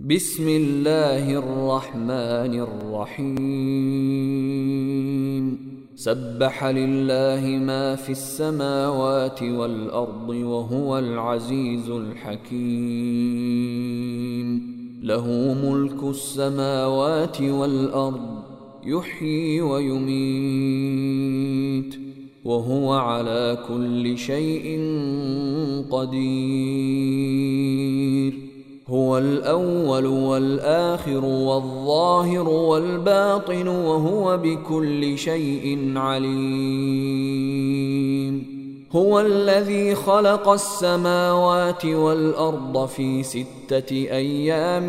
بسم الله الرحمن الرحيم سبح لله ما في السماوات والأرض وهو العزيز الحكيم له ملك السماوات والأرض يحيي ويميت وهو على كل شيء قدير هو الأول والآخر والظاهر والباطن وهو بكل شيء عليم هو الذي خلق السماوات والأرض في 6 أيام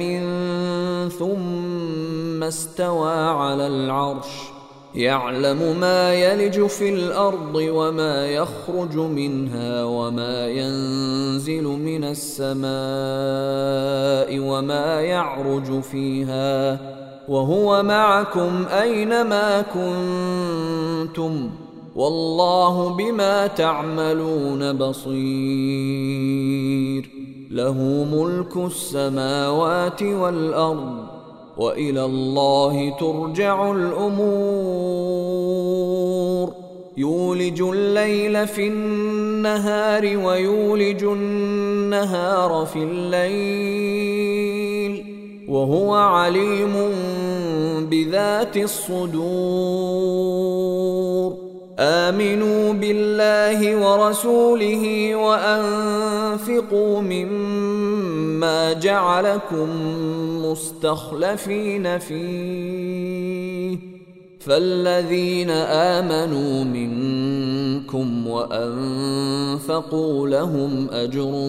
ثم استوى على العرش يعلم ما يلج في الأرض وما يخرج منها وما ينزل من السماء وما يعرج فيها وهو معكم أينما كنتم والله بما تعملون بصير له ملك السماوات والأرض وإلى الله ترجع الأمور يولج الليل في النهار ويولج النهار في الليل وهو عليم بذات الصدور آمنوا بالله ورسوله وأنفقوا مما جعلكم مستخلفين فيه فالذين آمنوا منكم وأنفقوا لهم أجر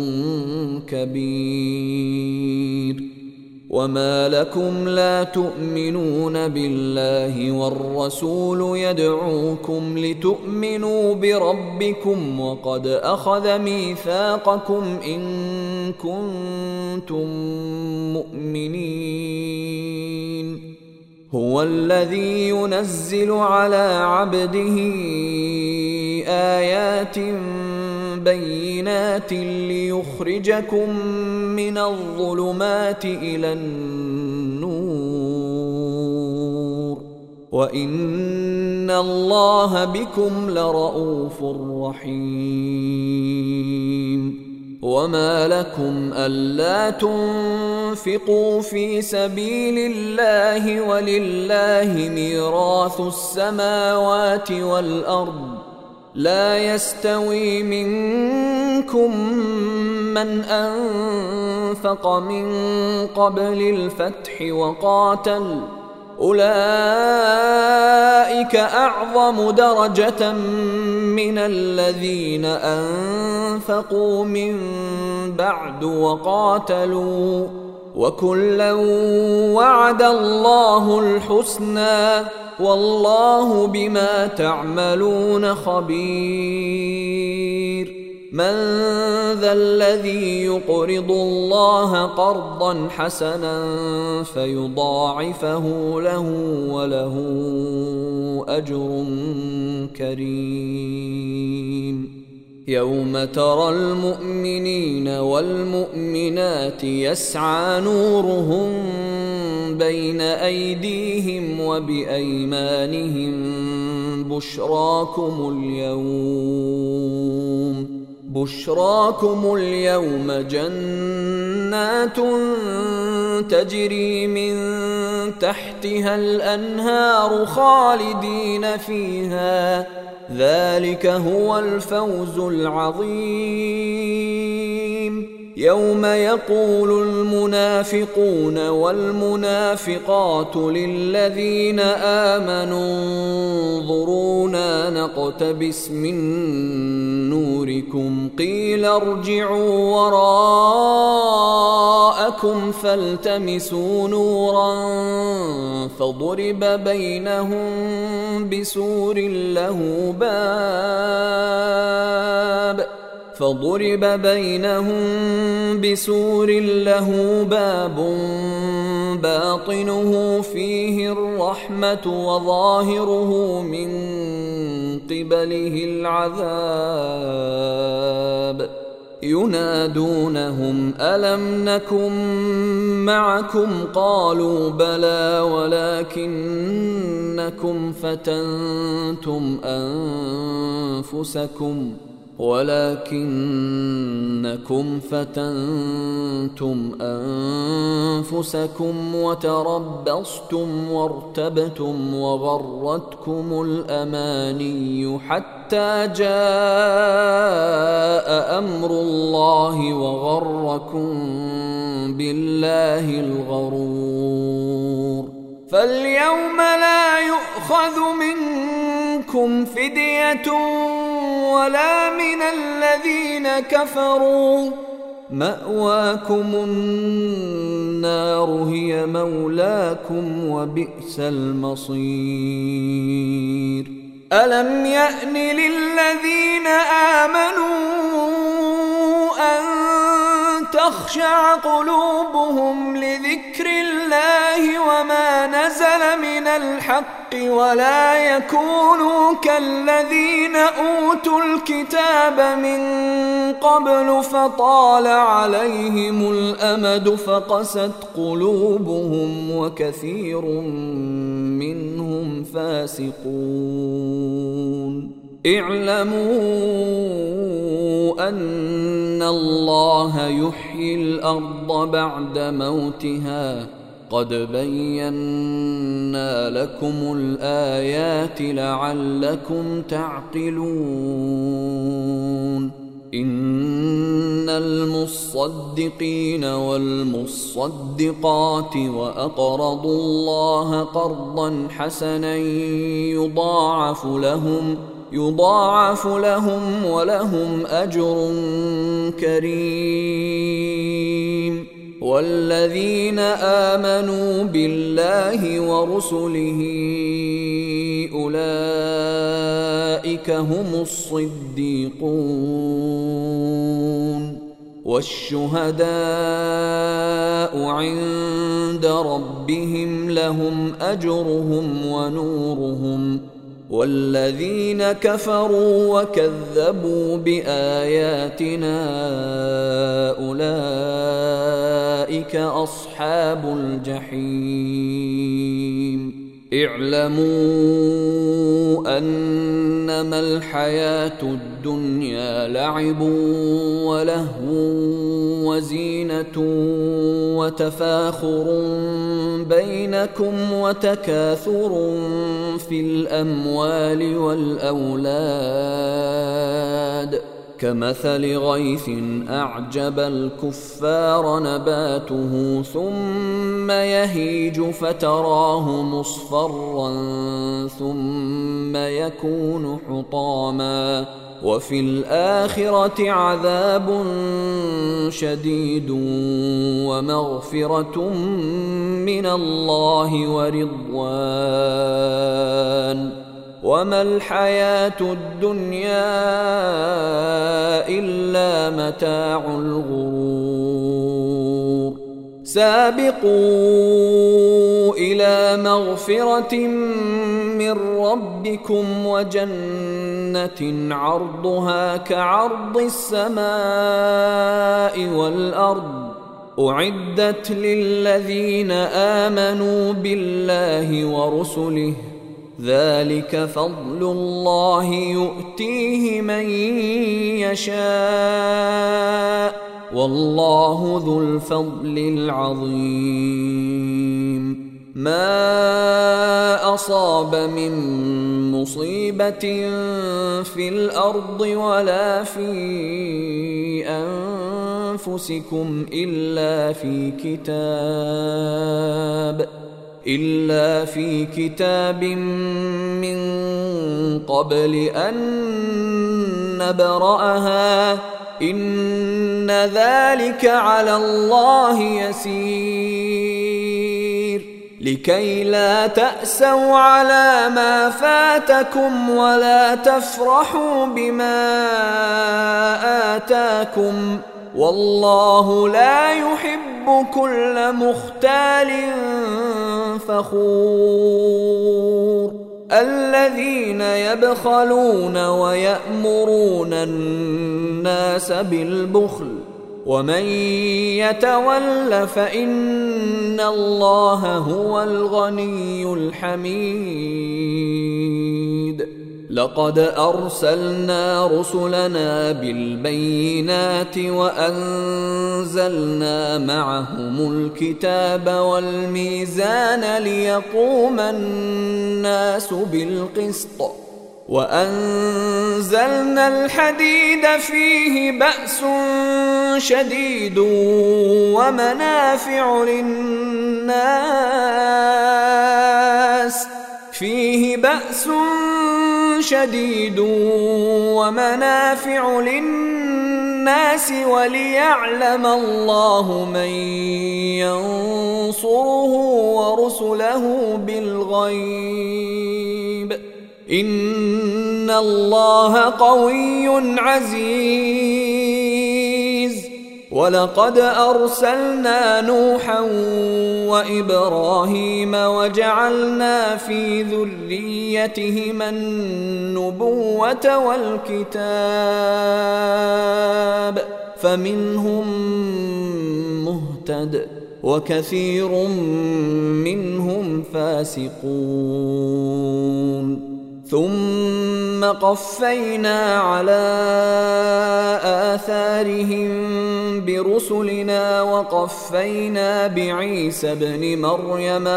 كبير وما لكم لا تؤمنون بالله والرسول يدعوكم لتؤمنوا بربكم وقد أخذ ميثاقكم إن كنتم مؤمنين هو الذي ينزل على عبده آيات بينات ليخرجكم من الظلمات إلى النور وإن الله بكم لرؤوف رحيم وما لكم ألا تنفقوا في سبيل الله ولله ميراث السماوات والأرض لا يستوي منكم من أنفق من قبل الفتح وقاتل أولئك أعظم درجة من الذين أنفقوا من بعد وقاتلوا وكلا وعد الله الحسنى والله بما تعملون خبير من ذا الذي يقرض الله قرضا حسنا فيضاعفه له وله أجر كريم يوم ترى المؤمنين والمؤمنات يسعى نورهم بين أيديهم وبأيمانهم بشراكم اليوم جنات تجري من تحتها الأنهار خالدين فيها ذلك هو الفوز العظيم يوم يقول المنافقون والمنافقات للذين آمنوا انظرونا نقتبس من نوركم قيل ارجعوا وراءكم فالتمسوا نورا فضرب بينهم بسور له باب باطنه فيه الرحمة وظاهره من قبله العذاب ينادونهم ألم نكن معكم قالوا بلى ولكنكم فتنتم أنفسكم وتربصتم وارتبتم وغرتكم الأماني حتى جاء أمر الله وغركم بالله الغرور. فاليوم لا يؤخذ منكم فدية ولا من الذين كفروا، مأواكم النار هي مولاكم وبئس المصير. ألم يأن للذين آمنوا أن تخشع قلوبهم لذكر الله وما نزل من الحق ولا يكونوا كالذين أوتوا الكتاب من قبل فطال عليهم الأمد فقست قلوبهم وكثير منهم فاسقون. اعلموا أن الله يحيي الأرض بعد موتها قد بينا لكم الآيات لعلكم تعقلون. إن المصدقين والمصدقات وأقرضوا الله قرضا حسنا يضاعف لهم ولهم أجر كريم. والذين آمنوا بالله ورسله أولئك هم الصديقون والشهداء عند ربهم لهم أجرهم ونورهم. والذين كفروا وكذبوا بآياتنا أولئك أصحاب الجحيم. اعلموا أنما الحياة الدنيا لعب ولهو وزينة وتفاخر بينكم وتكاثر في الأموال والأولاد كمثل غيث أعجب الكفار نباته ثم يهيج فتراه مصفرا ثم يكون حطاما وفي الآخرة عذاب شديد ومغفرة من الله ورضوان وما الحياة الدنيا إلا متاع الغرور. سابقوا إلى مغفرة من ربكم وجنة عرضها كعرض السماء والأرض أعدت للذين آمنوا بالله ورسله ذلك فضل الله يؤتيه من يشاء والله ذو الفضل العظيم. ما أصاب من مصيبة في الأرض ولا في أنفسكم إلا في كتاب من قبل أن نبرأها إن ذلك على الله يسير. لكي لا تأسوا على ما فاتكم ولا تفرحوا بما آتاكم والله لا يحب كل مختال فخور. الذين يبخلون ويأمرون الناس بالبخل ومن يتول فإن الله هو الغني الحميد. لقد أرسلنا رسلنا بالبينات وأنزلنا معهم الكتاب والميزان ليقوم الناس بالقسط وأنزلنا الحديد فيه بأس شديد ومنافع للناس وليعلم الله من ينصره ورسله بالغيب إن الله قوي عزيز. ولقد أرسلنا نوحا وإبراهيم وجعلنا في ذريتهما النبوة والكتاب فمنهم مهتد وكثير منهم فاسقون. ثم قفينا على آثارهم برسلنا وقفينا بعيسى ابن مريم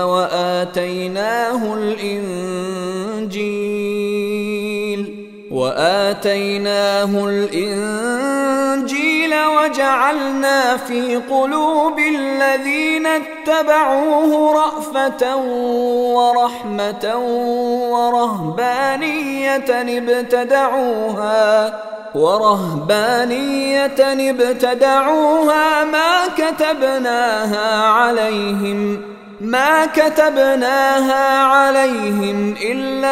وآتيناه الإنجيل وجعلنا في قلوب الذين اتبعوه رأفة ورحمة ورهبانية ابتدعوها ما كتبناها عليهم إلا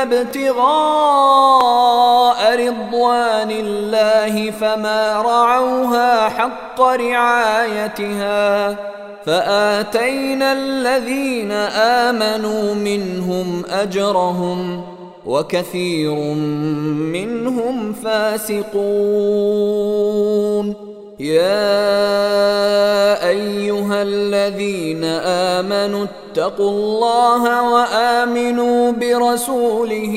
ابتغاء رضوان الله فما رعوها حق رعايتها فآتينا الذين آمنوا منهم أجرهم وكثير منهم فاسقون. يا أيها الذين آمنوا اتقوا الله وآمنوا برسوله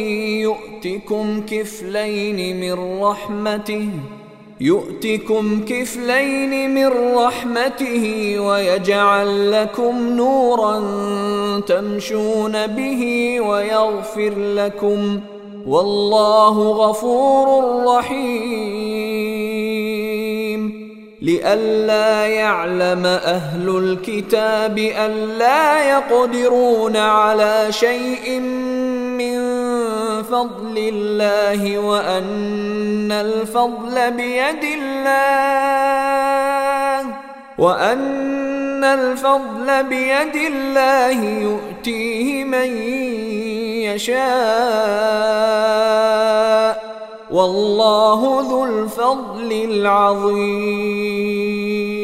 يؤتكم كفلين من رحمته ويجعل لكم نورا تمشون به ويغفر لكم والله غفور رحيم. لئلا يعلم أهل الكتاب ألا يقدرون على شيء من فضل الله وأن الفضل بيد الله يؤتيه من يشاء والله ذو الفضل العظيم.